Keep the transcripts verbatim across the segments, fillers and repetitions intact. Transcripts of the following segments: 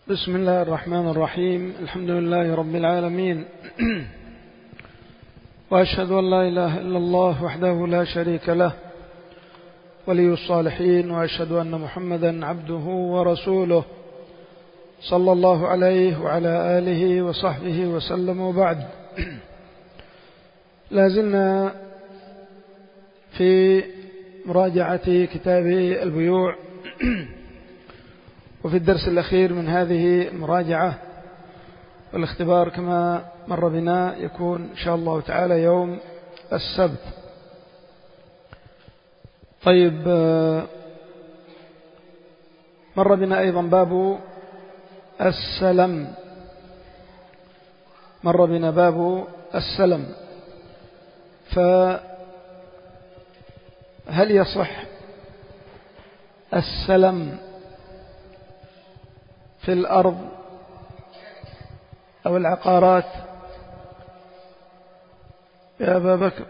بسم الله الرحمن الرحيم. الحمد لله رب العالمين، وأشهد أن لا إله إلا الله وحده لا شريك له ولي الصالحين، وأشهد أن محمدا عبده ورسوله صلى الله عليه وعلى آله وصحبه وسلم. وبعد، لازلنا في مراجعة كتاب البيوع، وفي الدرس الأخير من هذه المراجعة، والاختبار كما مر بنا يكون إن شاء الله تعالى يوم السبت. طيب، مر بنا أيضا باب السلم مر بنا باب السلم فهل يصح السلم في الأرض أو العقارات؟ يا أبا بكر،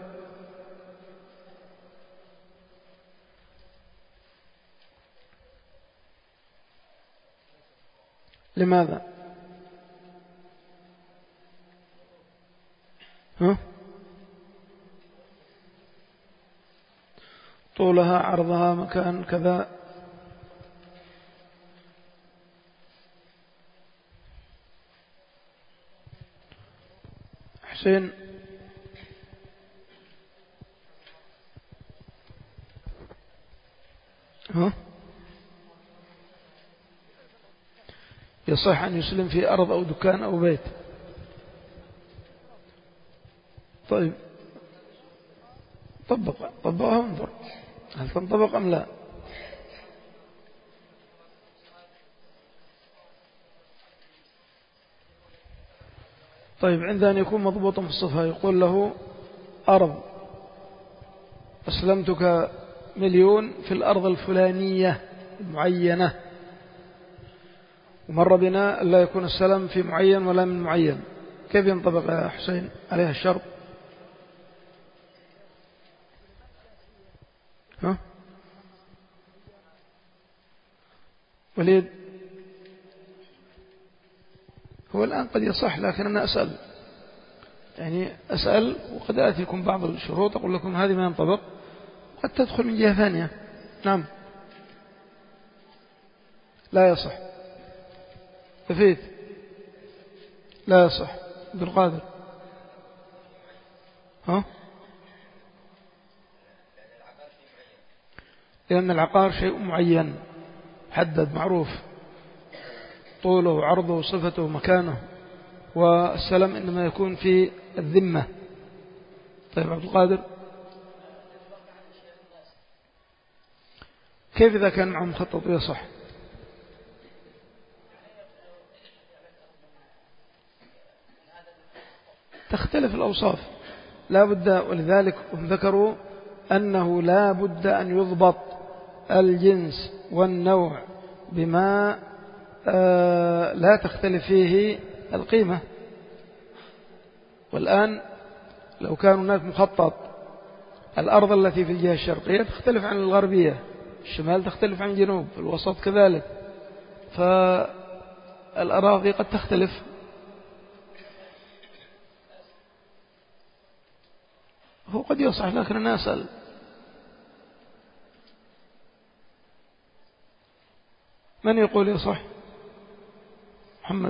لماذا؟ ها؟ طولها، عرضها، مكان كذا. حسين، ها؟ يصح أن يسلم في أرض أو دكان أو بيت. طيب، طبق طبقها وانظر هل تنطبق أم لا. طيب، عند أن يكون مضبوطا في الصفة يقول له أرض أسلمتك مليون في الأرض الفلانية المعينة، ومر بنا ألا يكون السلم في معين ولا من معين. كيف ينطبق يا حسين عليها الشرط؟ ها؟ وليد، هو الآن قد يصح، لكن أنا أسأل يعني أسأل وقد آتيكم بعض الشروط أقول لكم هذه ما ينطبق، قد تدخل من جهة ثانية. نعم، لا يصح. تفيد، لا يصح. عبد القادر، ها؟ لأن العقار شيء معين حدد معروف، طوله وعرضه وصفته ومكانه، والسلم إنما يكون في الذمة. طيب عبد القادر، كيف إذا كان معه مخطط ويصح؟ تختلف الأوصاف لا بد، ولذلك هم ذكروا أنه لا بد أن يضبط الجنس والنوع بما آه لا تختلف فيه القيمة. والآن لو كان هناك مخطط، الأرض التي في الجهة الشرقية تختلف عن الغربية، الشمال تختلف عن الجنوب، في الوسط كذلك، فالأراضي قد تختلف. هو قد يصح، لكن أنا أسأل. من يقول يصح؟ محمد،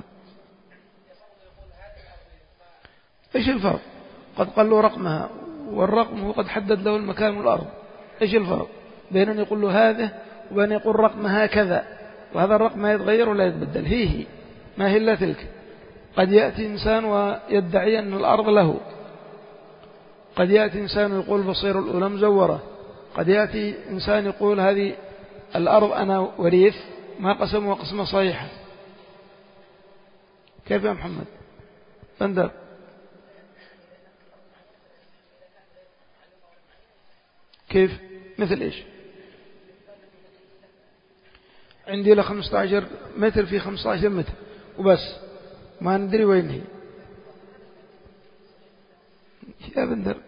إيش الفرق؟ قد قال له رقمها، والرقم هو قد حدد له المكان والأرض. إيش الفرق بين أن يقول له هذا وبين يقول رقمها كذا، وهذا الرقم ما يتغير ولا يتبدل، هي هي ما هي إلا تلك. قد يأتي إنسان ويدعي أن الأرض له، قد يأتي إنسان يقول بصير الأولى مزورة، قد يأتي إنسان يقول هذه الأرض أنا وريث ما قسموا قسمة صحيحة. كيف يا محمد؟ بندر، كيف؟ مثل إيش؟ عندي له خمسة عشر متر في خمسة عشر متر وبس، ما ندري وين هي. يا بندر،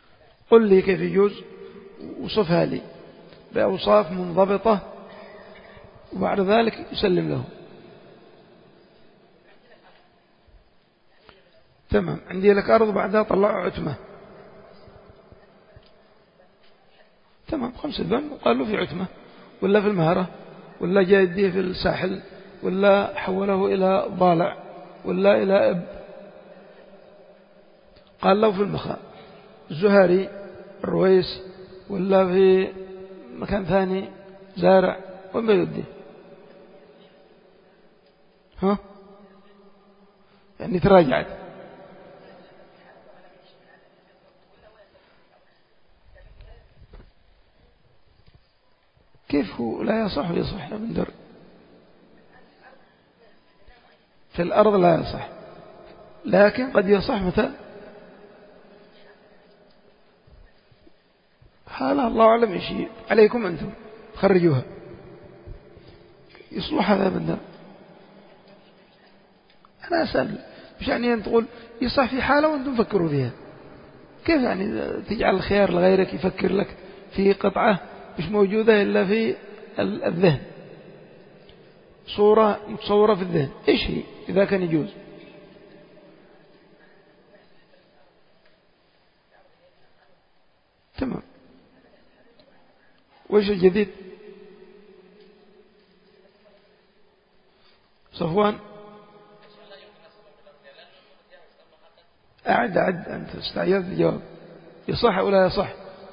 قل لي كيف يجوز وصفها لي بأوصاف منضبطة وبعد ذلك يسلم له. تمام. عندي لك أرض بعدها طلعوا عتمة. تمام. خمس ذن وقال له في عتمة ولا في المهرة ولا جاء يديه في الساحل ولا حوله إلى ضالع ولا إلى أب. قال له في المخاء الزهري الرويس ولا في مكان ثاني زارع وما يديه. ها يعني تراجعت. كيف هو لا يصح ويصح يا بندر؟ في الأرض لا يصح، لكن قد يصح متى؟ هذا الله أعلم إيش عليكم أنتم خرجوها. يصلح هذا يا بندر؟ أنا أسأل مش يعني أن تقول يصح في حالة وأنتم فكروا فيها. كيف يعني تجعل الخيار لغيرك يفكر لك في قطعة مش موجودة إلا في الذهن، صورة متصورة في الذهن، إيش هي إذا كان يجوز؟ تمام. وإيش الجديد؟ صفوان أعد أعد أنت استعجلت الجواب. يصح ولا يصح؟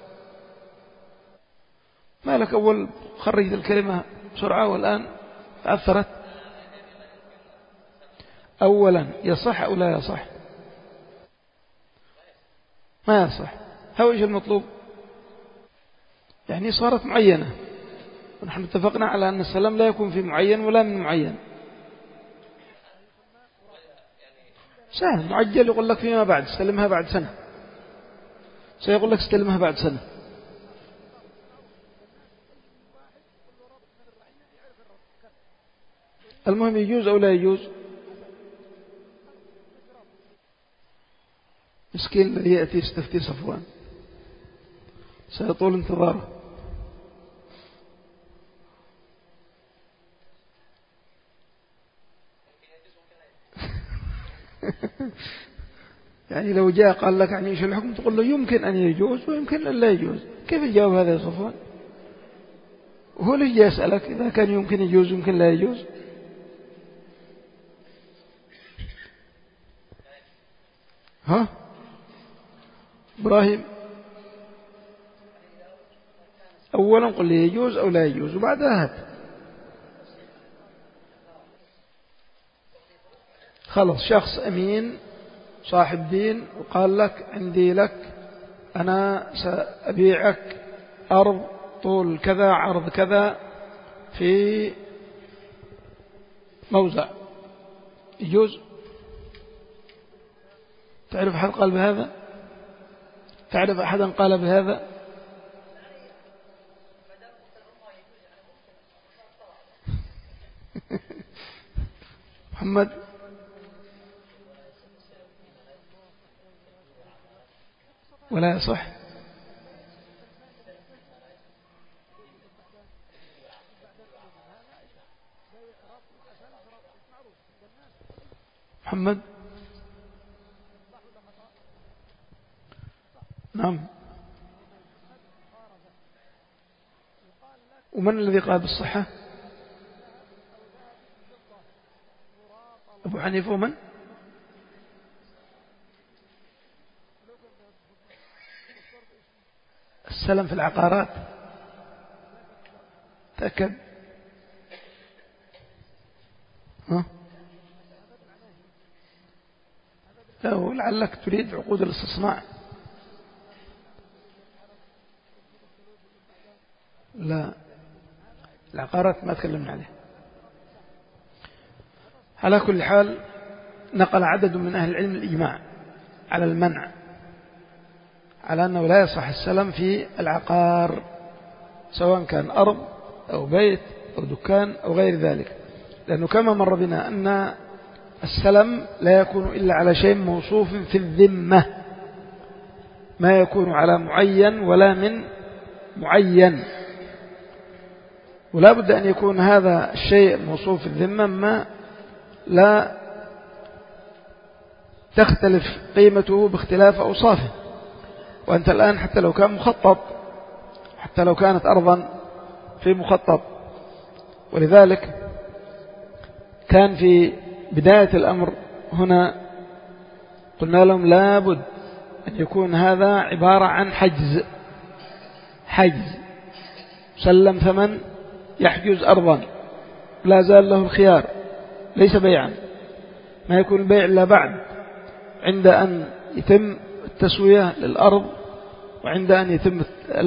ما لك أول خرجت الكلمة بسرعة والآن تعثرت. أولا يصح أو لا يصح؟ ما يصح. هو إيش المطلوب؟ يعني صارت معينة، ونحن اتفقنا على أن السلام لا يكون في معين ولا من معين. سهل معجل يقول لك فيما بعد استلمها بعد سنة، سيقول لك استلمها بعد سنة. المهم يجوز أو لا يجوز؟ مسكين الذي يأتي يستفتي صفوان سيطول انتظاره. يعني لو جاء قال لك يعني ايش الحكم تقول له يمكن أن يجوز ويمكن أن لا يجوز. كيف يجاوب هذا يا صفوان؟ وهو ليش جاء يسألك إذا كان يمكن يجوز يمكن لا يجوز؟ ها إبراهيم أولا قل لي يجوز أو لا يجوز وبعدها هات. خلص شخص أمين صاحب دين وقال لك عندي لك أنا سأبيعك أرض طول كذا عرض كذا في موزع، يجوز؟ تعرف أحد قال بهذا؟ تعرف أحدا قال بهذا؟ محمد ولا يصح؟ محمد نعم. ومن الذي قال بالصحة؟ أبو حنيفة. ومن؟ السلم في العقارات. تأكد. ها؟ لا لعلك تريد عقود الاستصناع. لا العقارات ما تكلمنا عليه. على كل حال نقل عدد من أهل العلم الإجماع على المنع، على أنه لا يصح السلم في العقار سواء كان أرض أو بيت أو دكان أو غير ذلك، لأنه كما مر بنا أن السلم لا يكون إلا على شيء موصوف في الذمة، ما يكون على معين ولا من معين. ولا بد أن يكون هذا الشيء الموصوف في الذمة ما لا تختلف قيمته باختلاف أوصافه. وأنت الآن حتى لو كان مخطط، حتى لو كانت أرضا في مخطط، ولذلك كان في بداية الأمر هنا قلنا لهم لا بد أن يكون هذا عبارة عن حجز، حجز سلم ثمن يحجز أرضا، لا زال له الخيار، ليس بيعا، ما يكون البيع إلا بعد عند أن يتم التسوية للأرض وعند أن يتم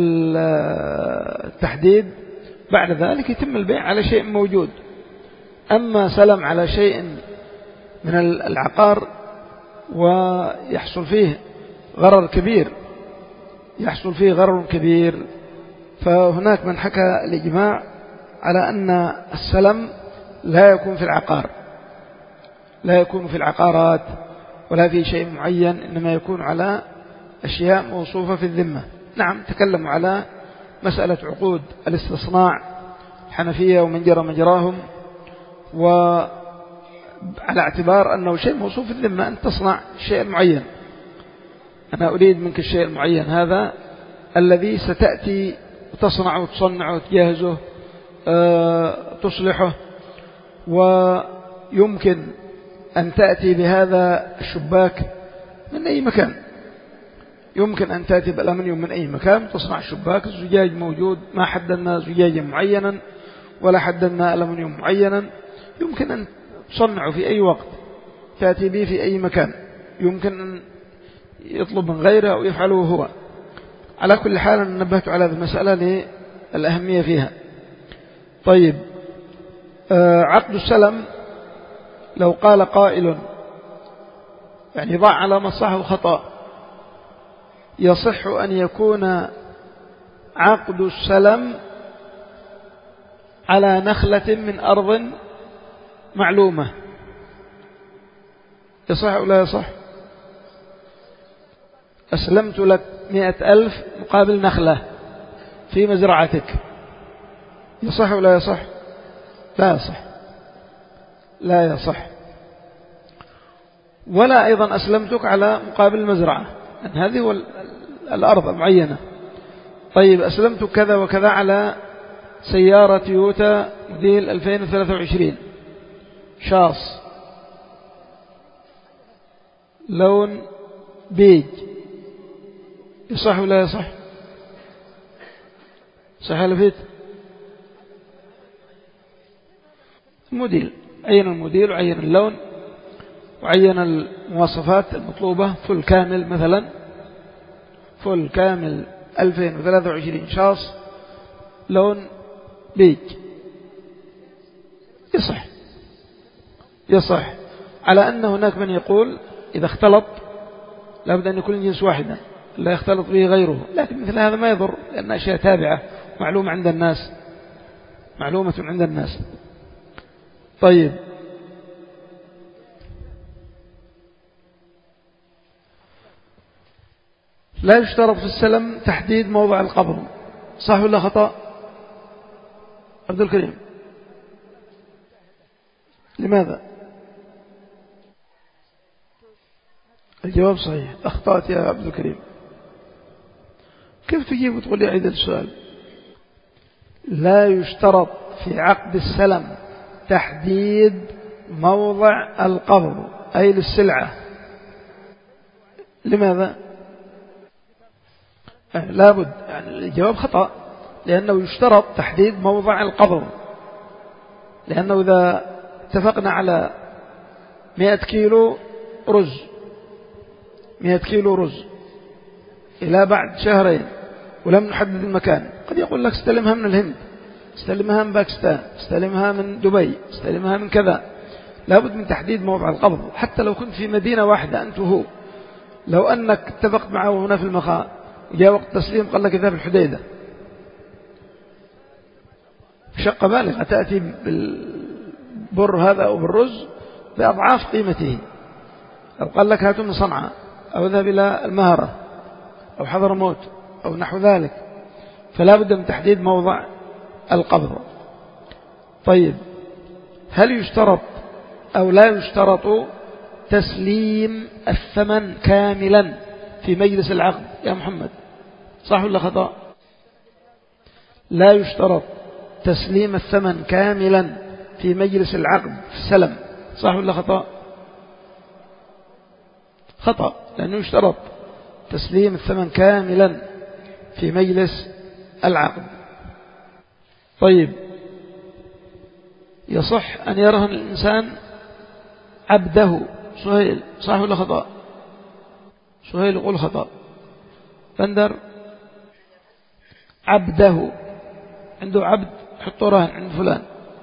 التحديد، بعد ذلك يتم البيع على شيء موجود. أما سلم على شيء من العقار ويحصل فيه غرر كبير، يحصل فيه غرر كبير، فهناك من حكى الإجماع على أن السلم لا يكون في العقار، لا يكون في العقارات ولا في شيء معين، إنما يكون على أشياء موصوفة في الذمة. نعم، تكلموا على مسألة عقود الاستصناع الحنفية ومن جرى مجراهم، وعلى اعتبار أنه شيء موصوف في الذمة، أن تصنع الشيء المعين، أنا أريد منك الشيء المعين هذا الذي ستأتي وتصنعه وتصنعه وتجهزه أه تصلحه، ويمكن أن تأتي بهذا الشباك من أي مكان، يمكن أن تأتي بالألمنيوم من أي مكان، تصنع الشباك، الزجاج موجود، ما حددنا زجاجا معينا ولا حددنا ألمنيوم معينا، يمكن أن تصنعه في أي وقت، تأتي به في أي مكان، يمكن أن يطلب من غيره أو يفعله هو. على كل حال أنا نبهت على هذه المسألة للأهمية فيها. طيب، عقد السلم لو قال قائل يعني ضع على مصحه خطأ، يصح أن يكون عقد السلم على نخلة من أرض معلومة، يصح ولا يصح؟ أسلمت لك مئة ألف مقابل نخلة في مزرعتك، يصح ولا يصح؟ لا يصح، لا يصح. ولا أيضا أسلمتك على مقابل المزرعة، أن هذه هو الأرض المعينة. طيب، أسلمتك كذا وكذا على سيارة تويوتا موديل ألفين وثلاثة وعشرين شاص لون بيج، يصح ولا يصح؟ صح ولا فيت؟ الموديل، عين الموديل وعين اللون وعين المواصفات المطلوبة، فل كامل مثلا، فل كامل ألفين وثلاثة وعشرين شاص لون بيج، يصح، يصح، على أن هناك من يقول إذا اختلط لابد أن يكون الجنس واحدا لا يختلط به غيره، لكن مثل هذا ما يضر، لأن أشياء تابعة معلومة عند الناس، معلومة عند الناس. طيب، لا يشترط في السلم تحديد موضع القبض، صح ولا خطأ عبد الكريم؟ لماذا؟ الجواب صحيح، أخطأت يا عبد الكريم. كيف تجيب وتقول لي عيد السؤال؟ لا يشترط في عقد السلم تحديد موضع القبض أي للسلعة. لماذا؟ لابد، يعني الجواب خطأ، لأنه يشترط تحديد موضع القبض، لأنه إذا اتفقنا على مئة كيلو رز، مئة كيلو رز إلى بعد شهرين ولم نحدد المكان، قد يقول لك استلمها من الهند، استلمها من باكستان، استلمها من دبي، استلمها من كذا. لابد من تحديد موضع القبض، حتى لو كنت في مدينة واحدة أنت وهو، لو أنك اتفقت معه هنا في المخاء وجاء وقت تسليم قال لك اذهب الحديدة، شقة بالغة، تأتي بالبر هذا أو بالرز بأضعاف قيمته، أو قال لك هاتوا من صنعاء أو اذهب إلى المهرة أو حضرموت أو نحو ذلك، فلا بد من تحديد موضع القبض. طيب هل يشترط أو لا يشترط تسليم الثمن كاملا في مجلس العقد يا محمد؟ صح ولا خطأ؟ لا يشترط تسليم الثمن كاملا في مجلس العقد في السلم، صح ولا خطأ؟ خطأ، لأنه يشترط تسليم الثمن كاملا في مجلس العقد. طيب يصح أن يرهن الإنسان عبده سهيل، صح ولا خطأ؟ سهيل يقول خطأ. بندر عبده، عنده عبد حطه رهن عند فلان،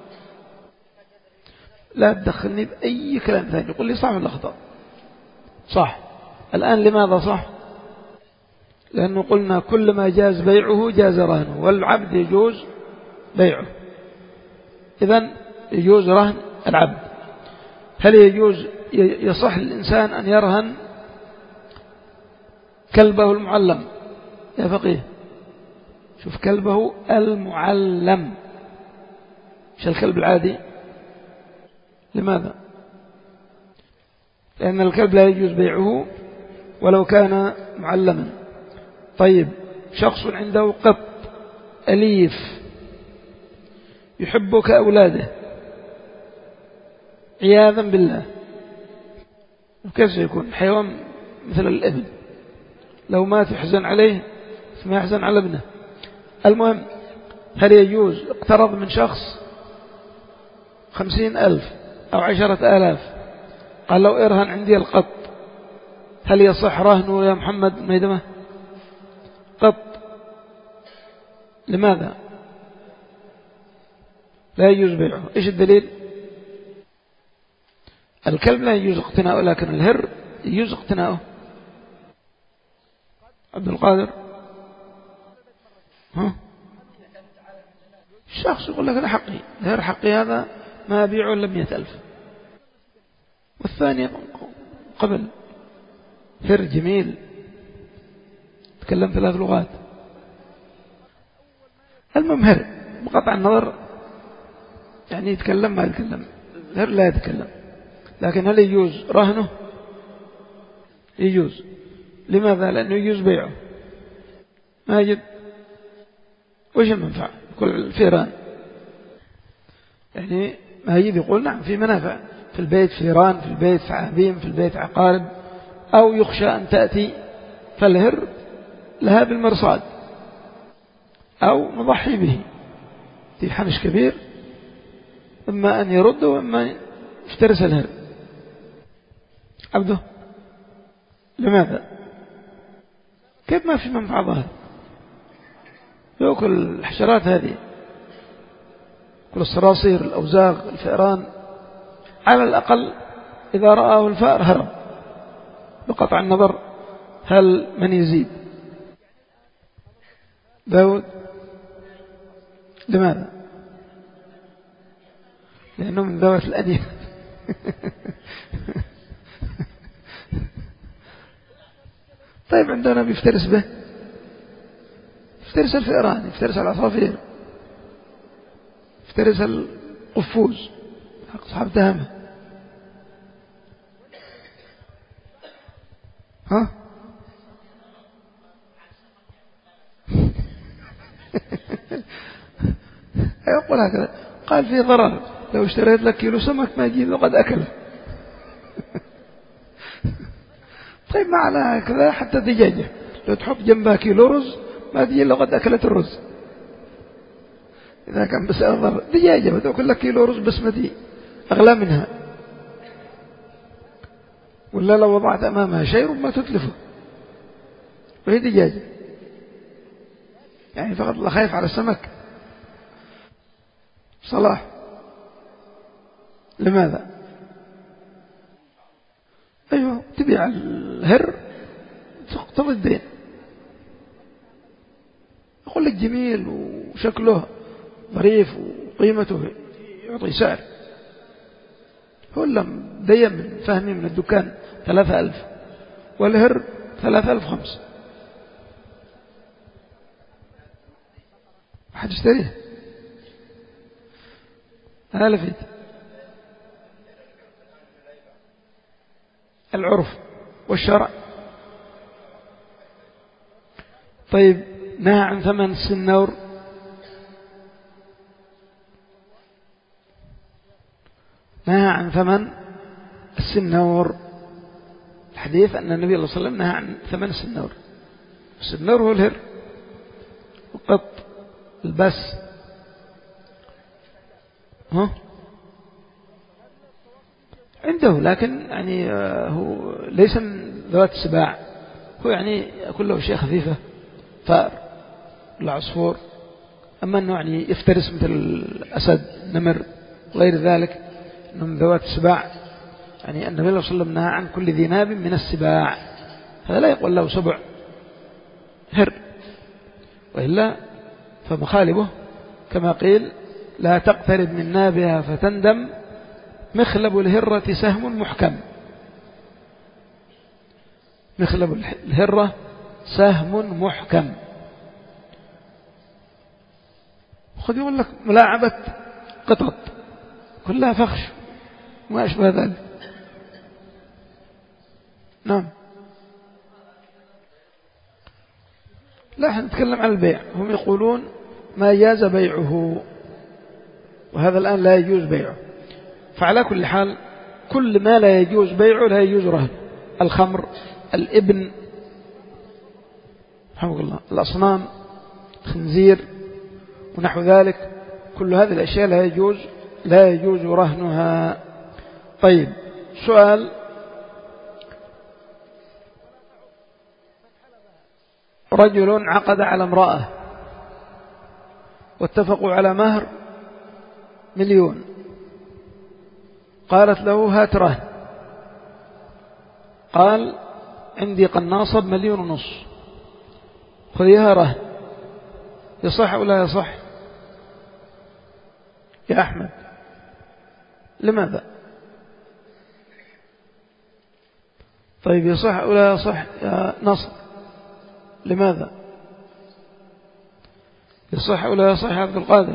لا تدخلني بأي كلام ثاني، يقول لي صح ولا خطأ؟ صح. الآن لماذا صح؟ لأنه قلنا كل ما جاز بيعه جاز رهنه، والعبد يجوز بيعه، إذن يجوز رهن العبد. هل يجوز يصح الإنسان أن يرهن كلبه المعلم يا فقيه؟ شوف، كلبه المعلم، مش الكلب العادي. لماذا؟ لأن الكلب لا يجوز بيعه ولو كان معلما. طيب شخص عنده قط أليف يحب كأولاده عياذا بالله، كيف سيكون؟ حيوان مثل الإبل، لو مات يحزن عليه ثم يحزن على ابنه. المهم، هل يجوز اقترض من شخص خمسين ألف أو عشرة آلاف، قال لو ارهن عندي القط، هل يصح رهنه يا محمد ميدمة؟ قط. لماذا؟ لا يجوز بيعه. إيش الدليل؟ الكلب لا يجوز اقتناؤه، لكن الهر يجوز اقتناؤه. عبد القادر، ها؟ الشخص يقول لك هذا حقي، الهر حقي، هذا ما أبيعه إلا مئة ألف. والثاني قبل، هر جميل تكلم ثلاث لغات. المهم هر بقطع النظر، يعني يتكلم ما يتكلم، الهر لا يتكلم. لكن هل يجوز رهنه؟ يجوز. لماذا؟ لأنه يجوز بيعه. ماجد، وش المنفعة؟ كل الفيران، يعني ماجد يقول نعم في منافع، في البيت فيران، في البيت ثعابين، في البيت عقارب، أو يخشى أن تأتي، فالهر لها بالمرصاد، أو نضحي به في حنش كبير، إما أن يرد وإما يفترس الهر. عبده، لماذا؟ كيف ما في منفعة ظاهر؟ يأكل الحشرات هذه، كل الصراصير، الأوزاغ، الفئران، على الأقل إذا رآه الفأر هرب، بقطع النظر هل من يزيد؟ داود، لماذا؟ لأنه من ذوات الأديان. طيب عندنا بيفترس به، يفترس الفئران، يفترس العصافير، يفترس القفوز حق صحاب تهمه. ها؟ يقول هكذا، قال فيه ضرر، لو اشتريت لك كيلو سمك ما يجي وقد أكله. طيب معنى هكذا حتى دجاجة لو تحط جنبها كيلو رز ما تجي إلا قد أكلت الرز. إذا كان بس أضر دجاجة بتأكل لك كيلو رز بسمتي أغلى منها، ولا لو وضعت أمامها شيء ربما تتلفه، وهي دجاجة. يعني فقط الله خايف على السمك. صلاح، لماذا؟ أيوة، تبيع الهر تقتضي الدين. يقول لك جميل وشكله ظريف وقيمته يعطي سعر، هو لم دين من فهمي من الدكان ثلاثة ألف، والهر ثلاثة ألف خمس، أحد اشتريه. هالفت العرف والشرع. طيب نهى عن ثمن السنور، نهى عن ثمن السنور الحديث أن النبي صلى الله عليه وسلم نهى عن ثمن السنور. السنور هو الهر، القط، البس، ها عنده، لكن يعني هو ليس من ذوات السباع، هو يعني كله شيء خفيفة، فأر العصفور. أما أنه يعني يفترس مثل الأسد، نمر، غير ذلك أنه من ذوات السباع، يعني النبي صلى الله عليه وسلم نهى عن كل ذي ناب من السباع، هذا لا يقول له سبع هر، وإلا فمخالبه كما قيل لا تقترب من نابها فتندم، مخلب الهرة سهم محكم. مخلب الهرة سهم محكم. خذ يقول لك ملاعبة قطط كلها فخش وما أشبه ذلك. نعم. لا، احنا نتكلم عن البيع. هم يقولون ما جاز بيعه، وهذا الآن لا يجوز بيعه. فعلى كل حال كل ما لا يجوز بيعه لا يجوز رهنه. الخمر، الابن، رحمه الله، الأصنام، الخنزير ونحو ذلك، كل هذه الأشياء لا يجوز لا يجوز رهنها. طيب سؤال: رجل عقد على امرأة واتفقوا على مهر مليون، قالت له هات رهن، قال عندي قناصة بمليون ونص خذيها رهن، يصح أو لا يصح يا أحمد؟ لماذا؟ طيب يصح أو لا يصح يا نصر؟ لماذا؟ يصح أو لا يصح يا عبد القادر؟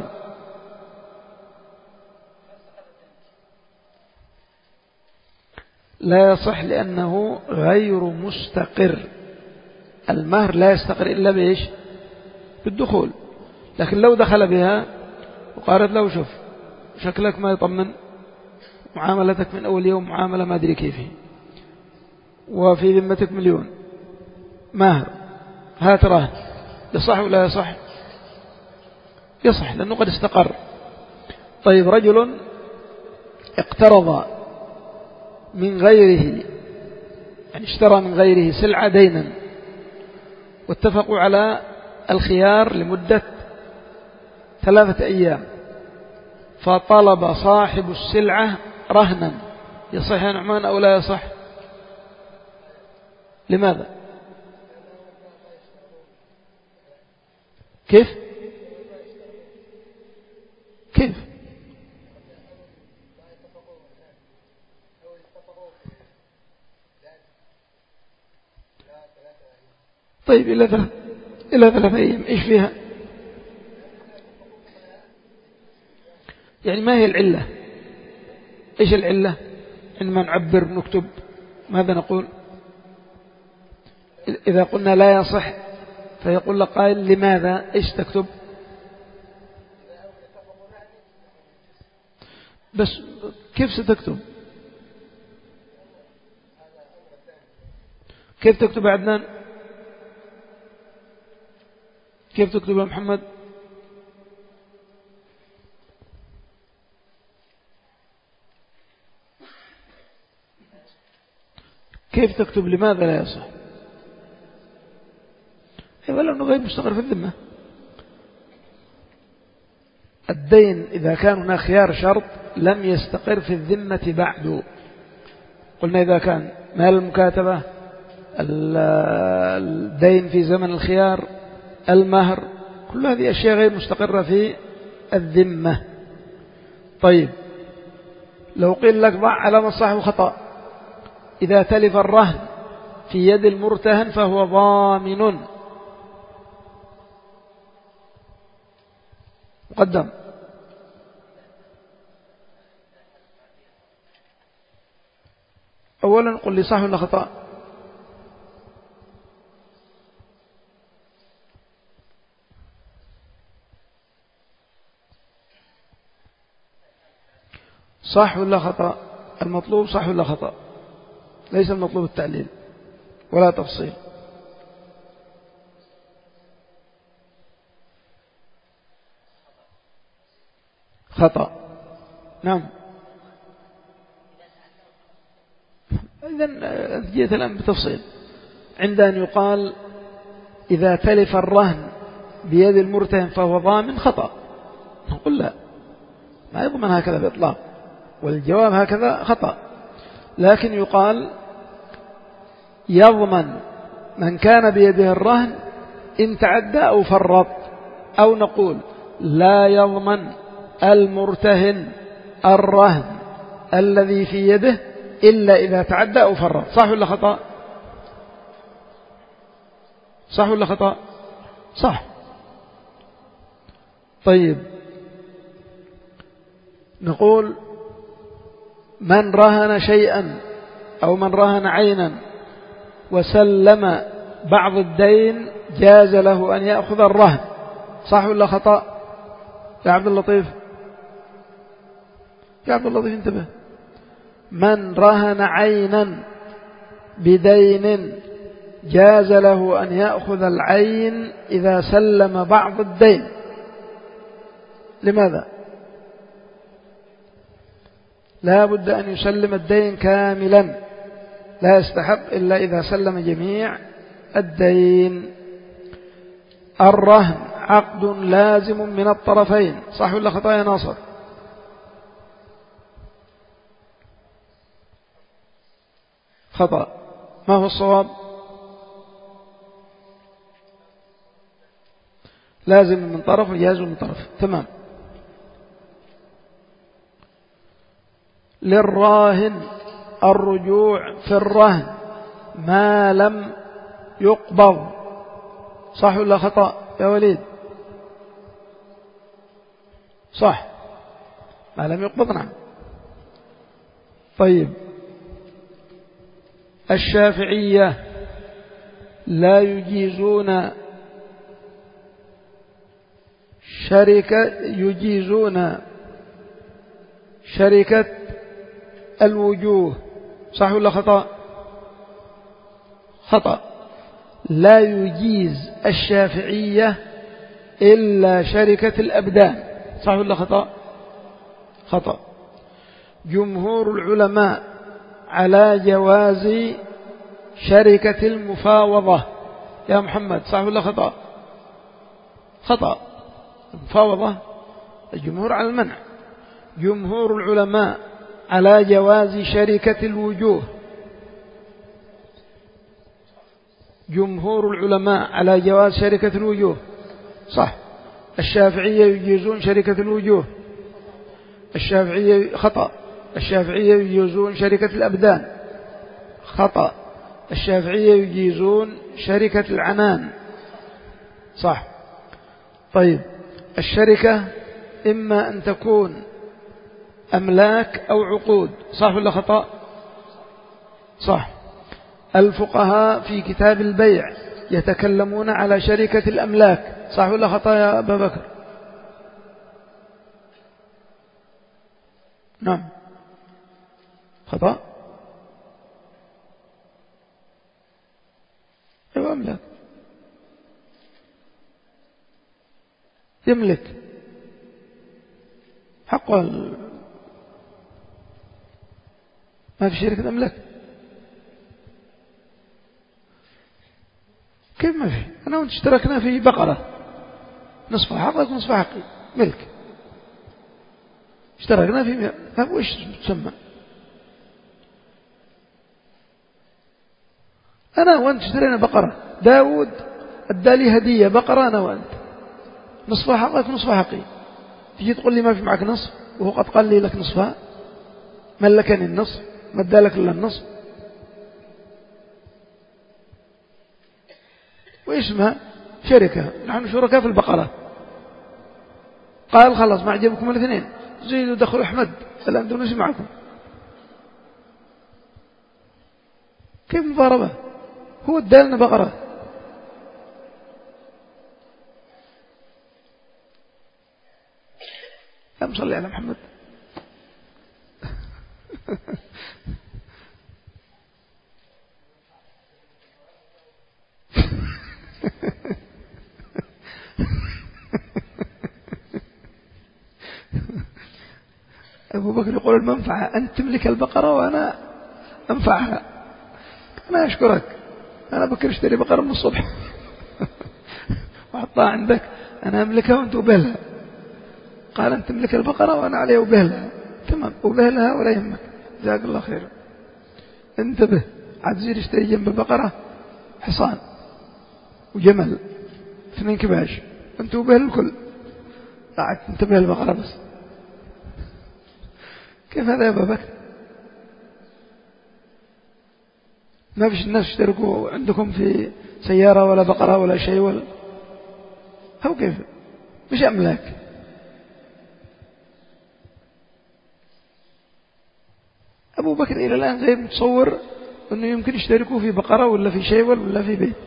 لا يصح لأنه غير مستقر. المهر لا يستقر إلا بإيش؟ بالدخول. لكن لو دخل بها وقالت له شوف شكلك ما يطمن، معاملتك من أول يوم معاملة ما أدري كيف، وفي ذمتك مليون مهر، هات رهن، يصح ولا يصح؟ يصح لأنه قد استقر. طيب رجل اقترض من غيره، يعني اشترى من غيره سلعة دينا، واتفقوا على الخيار لمدة ثلاثة أيام، فطلب صاحب السلعة رهنا، يصح يا نعمان أو لا يصح؟ لماذا؟ كيف؟ كيف؟ طيب إلى ثلاث إلى ثلاثة أيام إيش فيها؟ يعني ما هي العلة؟ إيش العلة؟ عندما نعبر نكتب ماذا نقول؟ إذا قلنا لا يصح فيقول لك قائل لماذا؟ إيش تكتب؟ بس كيف ستكتب؟ كيف تكتب يا عدنان؟ كيف تكتب يا محمد؟ كيف تكتب لماذا لا يصح؟ ولا أنه غير مستقر في الذمة. الدين إذا كان هناك خيار شرط لم يستقر في الذمة بعد. قلنا إذا كان مال المكاتبة، الدين في زمن الخيار، المهر، كل هذه أشياء غير مستقرة في الذمة. طيب لو قيل لك ضع علامة صح وخطأ، إذا تلف الرهن في يد المرتهن فهو ضامن مقدم. أولا قل لي صح ولا خطأ؟ صح ولا خطأ؟ المطلوب صح ولا خطأ؟ ليس المطلوب التعليل ولا تفصيل. خطأ. نعم. إذن جئت الآن بتفصيل. عند أن يقال إذا تلف الرهن بيد المرتهن فهو ضامن، خطأ. نقول لا، ما يضمن هكذا بإطلاق، والجواب هكذا خطأ. لكن يقال يضمن من كان بيده الرهن إن تعدى أو فرط، أو نقول لا يضمن المرتهن الرهن الذي في يده إلا إذا تعدى أو فرط. صح ولا خطأ؟ صح ولا خطأ؟ صح. طيب، نقول من رهن شيئا أو من رهن عينا وسلم بعض الدين جاز له أن يأخذ الرهن. صح ولا خطأ يا عبد اللطيف؟ يا عبد اللطيف انتبه. من رهن عينا بدين جاز له أن يأخذ العين إذا سلم بعض الدين. لماذا؟ لا بد أن يسلم الدين كاملا، لا يستحق إلا إذا سلم جميع الدين. الرهن عقد لازم من الطرفين. صح ولا خطأ يا ناصر؟ خطأ. ما هو الصواب؟ لازم من طرف وجائز من طرف. تمام. للراهن الرجوع في الرهن ما لم يقبض. صح ولا خطأ يا وليد؟ صح، ما لم يقبض. نعم. طيب، الشافعية لا يجيزون شركة يجيزون شركة الوجوه. صح ولا خطأ؟ خطأ. لا يجيز الشافعية إلا شركة الأبدان. صح ولا خطأ؟ خطأ. جمهور العلماء على جواز شركة المفاوضة يا محمد. صح ولا خطأ؟ خطأ. المفاوضة الجمهور على المنع. جمهور العلماء على جواز شركة الوجوه. جمهور العلماء على جواز شركة الوجوه. صح. الشافعية يجيزون شركة الوجوه. الشافعية خطأ. الشافعية يجيزون شركة الأبدان. خطأ. الشافعية يجيزون شركة العنان. صح. طيب، الشركة إما أن تكون أملاك أو عقود. صح ولا خطأ؟ صح. الفقهاء في كتاب البيع يتكلمون على شركة الأملاك. صح ولا خطأ يا أبا بكر؟ نعم. خطأ. أيوة، أملاك. يملك حقه. ما في شركة أملاك. كيف ما في؟ أنا وانت اشتركنا في بقرة، نصفها حقك ونصفها حقي، ملك. اشتركنا في طيب وش تسمى؟ أنا وانت اشترينا بقرة، داود ادالي هدية بقرة أنا وانت، نصفها حقك ونصفها حقي. تجي تقول لي ما في معك نصف وهو قد قال لي لك نصفها، ملكني النصف ما ادالك إلا النصف. واسمها شركة، نحن شركاء في البقرة. قال خلاص ما عجبكم الاثنين زيدوا دخلوا أحمد الأندونسي معكم. كيف مضاربة؟ هو ادالنا بقرة. أم صلي على محمد. أبو بكر يقول المنفعة، أنت تملك البقرة وأنا أنفعها. أنا أشكرك، أنا بكر اشتري بقرة من الصبح وأحطها عندك، أنا أملكها وأنت أبهلها. قال أنت تملك البقرة وأنا عليه أبهلها. تمام، أبهلها ولا يهمك، جزاك الله خير. انتبه، عتزير اشتري جنب البقرة حصان وجمل اثنين كباش، أنت أبهل الكل، قاعد تنتبه البقرة بس. كيف هذا يا أبا بكر؟ ما فيش الناس يشتركوا عندكم في سيارة ولا بقرة ولا شيء ولا هو كيف؟ مش أملاك. أبو بكر إلى الآن غير متصور أنه يمكن يشتركوا في بقرة ولا في شيء ولا في بيت،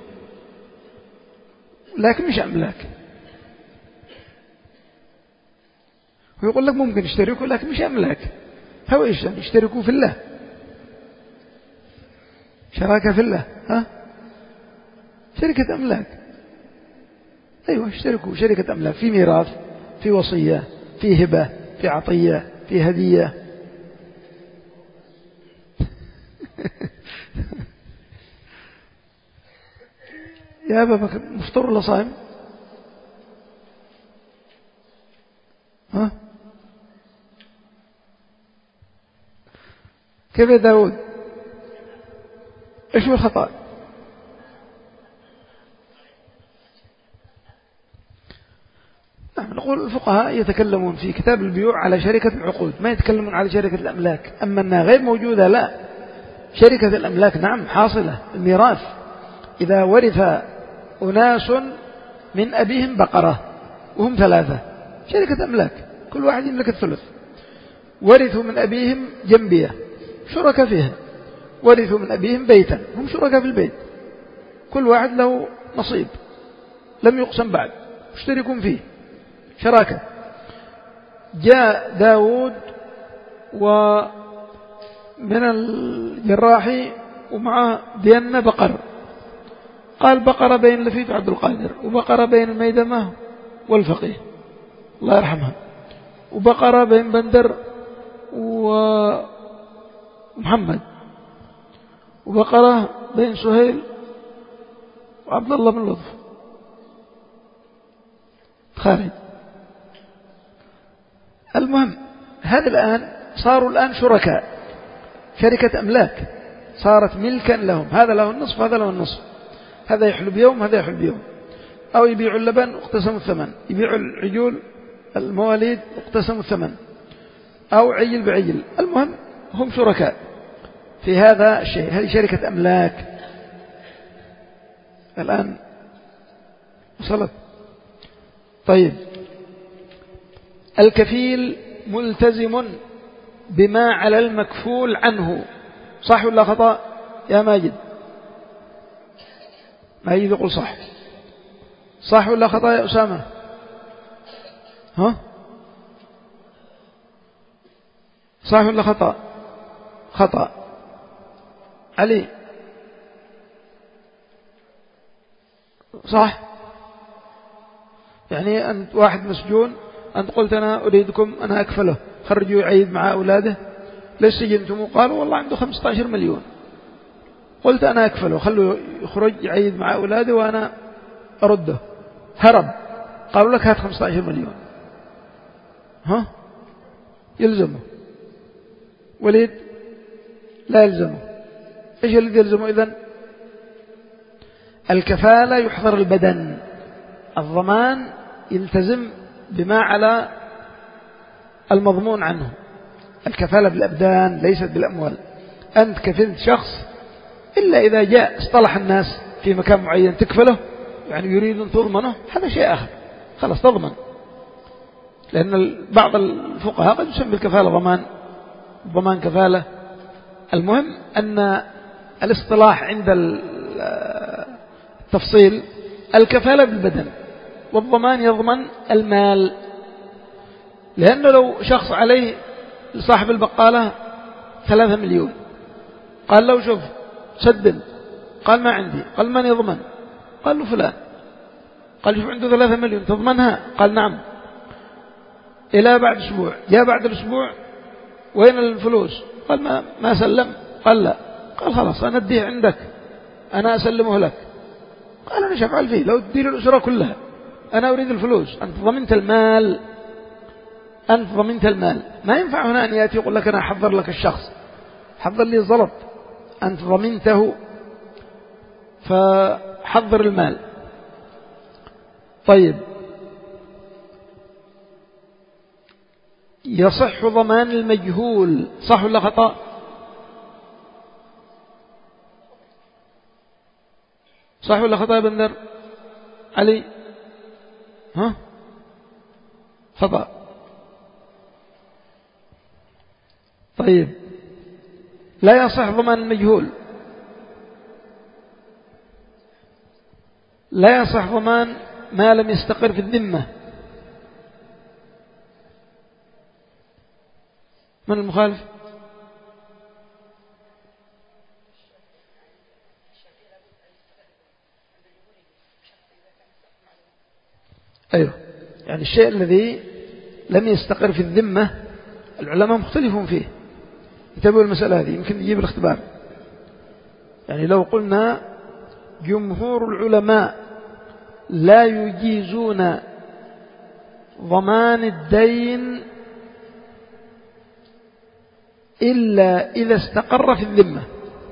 لكن مش أملاك. ويقول لك ممكن يشتركوا لكن مش أملاك. هو إيش يعني؟ يشتركوا في الله، شراكة في الله، ها؟ شركة أملاك. أيوة، اشتركوا شركة أملاك في ميراث، في وصية، في هبة، في عطية، في هدية. يا أبا بكر، مفطر ولا صائم؟ ها؟ كيف يا داود؟ إيش هو الخطأ؟ نعم، نقول الفقهاء يتكلمون في كتاب البيوع على شركة العقود، ما يتكلمون على شركة الأملاك. أما أنها غير موجودة لا، شركة الأملاك نعم حاصلة. الميراث إذا ورث أناس من أبيهم بقرة وهم ثلاثة، شركة أملاك، كل واحد يملك الثلث. ورثوا من أبيهم جنبية، شركة فيها. ورثوا من أبيهم بيتا، هم شركة في البيت، كل واحد له نصيب لم يقسم بعد، اشتركون فيه شراكة. جاء داود ومن الجراحي ومعه دينا بقر، قال بقرة بين لفيف عبد القادر، وبقرة بين الميدمة والفقيه الله يرحمها، وبقرة بين بندر ومحمد، وبقرة بين سهيل وعبد الله بن لطف خالد. المهم هذا الآن صاروا الآن شركاء، شركة أملاك، صارت ملكا لهم، هذا له النصف هذا له النصف، هذا يحلب يوم هذا يحلب يوم. أو يبيعوا اللبن واقتسموا الثمن، يبيعوا العجول المواليد واقتسموا الثمن، أو عجل بعجل. المهم هم شركاء في هذا الشيء، هذه شركة أملاك. الآن وصلت. طيب، الكفيل ملتزم بما على المكفول عنه، صح ولا خطأ يا ماجد؟ ماجد يقول صح. صح ولا خطأ يا أسامة؟ ها؟ صح ولا خطأ؟ خطأ. علي صح؟ يعني أنت واحد مسجون، أنت قلت أنا أريدكم أنا أكفله، خرجوا يعيد مع أولاده، ليش سجنتم؟ قالوا والله عنده خمسة عشر مليون. قلت أنا أكفله، خلوا يخرج يعيد مع أولاده وأنا أرده. هرب، قالوا لك هات خمسة عشر مليون، ها؟ يلزمه. وليد لا يلزمه. إيش الذي يلزمه إذن؟ الكفالة يحضر البدن، الضمان يلتزم بما على المضمون عنه. الكفالة بالأبدان ليست بالأموال. أنت كفلت شخص إلا إذا جاء اصطلح الناس في مكان معين تكفله، يعني يريد أن تضمنه، هذا شيء آخر، خلاص تضمن. لأن بعض الفقهاء قد يسمي الكفالة ضمان، ضمان كفالة. المهم أن الاصطلاح عند التفصيل الكفالة بالبدن، والضمان يضمن المال. لأنه لو شخص عليه لصاحب البقالة ثلاثة مليون، قال له شوف سدد، قال ما عندي، قال من يضمن؟ قال له فلان. قال شوف عنده ثلاثة مليون تضمنها؟ قال نعم. إلى بعد أسبوع، جاء بعد الأسبوع وين الفلوس؟ قال ما, ما سلم. قال لا. قال خلاص أنا أديه عندك، أنا أسلمه لك. قال أنا شفعل فيه لو تدير الأسرة كلها، أنا أريد الفلوس، أنت ضمنت المال، أنت ضمنت المال. ما ينفع هنا أن يأتي يقول لك أنا أحضر لك الشخص، حضر لي الزلط، أنت ضمنته فحضر المال. طيب يصح ضمان المجهول، صح ولا خطأ؟ صح ولا خطأ يا بندر علي؟ ها خطأ. طيب لا يصح ضمان المجهول، لا يصح ضمان ما لم يستقر في الذمة. من المخالف؟ أيوه، يعني الشيء الذي لم يستقر في الذمة العلماء مختلفون فيه. انتبهوا المسألة هذه يمكن تجيب الاختبار. يعني لو قلنا جمهور العلماء لا يجيزون ضمان الدين إلا إذا استقر في الذمة،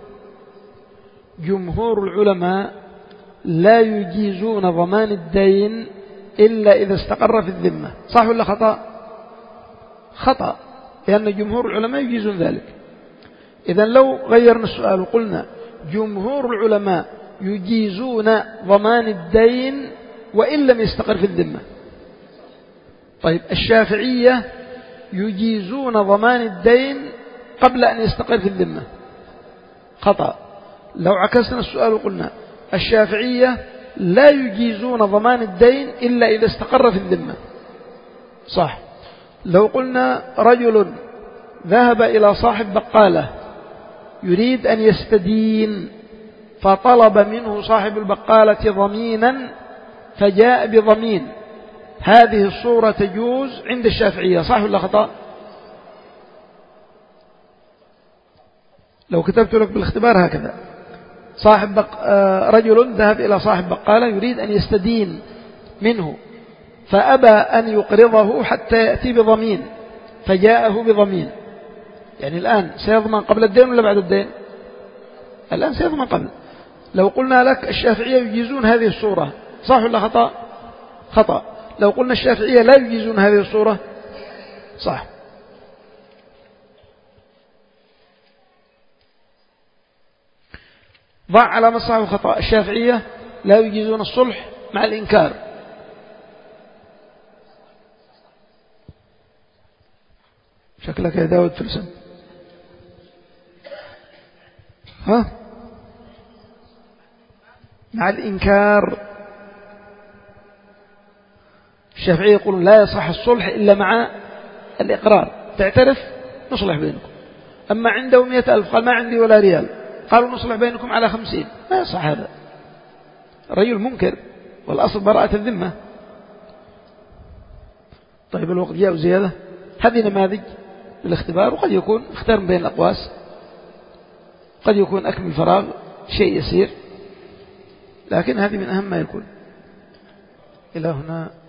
جمهور العلماء لا يجيزون ضمان الدين إلا إذا استقر في الذمة، صح ولا خطأ؟ خطأ، لأن جمهور العلماء يجيزون ذلك. إذن لو غيرنا السؤال وقلنا جمهور العلماء يجيزون ضمان الدين وإن لم يستقر في الذمة. طيب الشافعية يجيزون ضمان الدين قبل أن يستقر في الذمة، خطأ. لو عكسنا السؤال وقلنا الشافعية لا يجيزون ضمان الدين إلا إذا استقر في الذمة، صح. لو قلنا رجل ذهب إلى صاحب بقالة يريد أن يستدين، فطلب منه صاحب البقالة ضمينا فجاء بضمين، هذه الصورة تجوز عند الشافعية، صح ولا خطأ؟ لو كتبت لك بالاختبار هكذا، صاحب بق... رجل ذهب إلى صاحب بقالة يريد أن يستدين منه، فأبى أن يقرضه حتى يأتي بضمين، فجاءه بضمين. يعني الآن سيضمن قبل الدين ولا بعد الدين؟ الآن سيضمن قبل. لو قلنا لك الشافعية يجيزون هذه الصورة، صح ولا خطأ؟ خطأ. لو قلنا الشافعية لا يجيزون هذه الصورة، صح. ضع علامة صح وخطأ. الشافعية لا يجيزون الصلح مع الإنكار. شكلك يا داود ترسم. ها مع الإنكار. الشافعية يقولون لا يصح الصلح إلا مع الإقرار، تعترف نصلح بينكم. أما عنده مئة ألف قال ما عندي ولا ريال، قالوا نصلح بينكم على خمسين، ما يصح هذا، الرجل منكر والأصل براءة الذمة. طيب الوقت جاء زيادة. هذه نماذج للاختبار، وقد يكون اختار بين الأقواس، قد يكون أكمل فراغ شيء يسير، لكن هذه من أهم ما يكون. إلى هنا.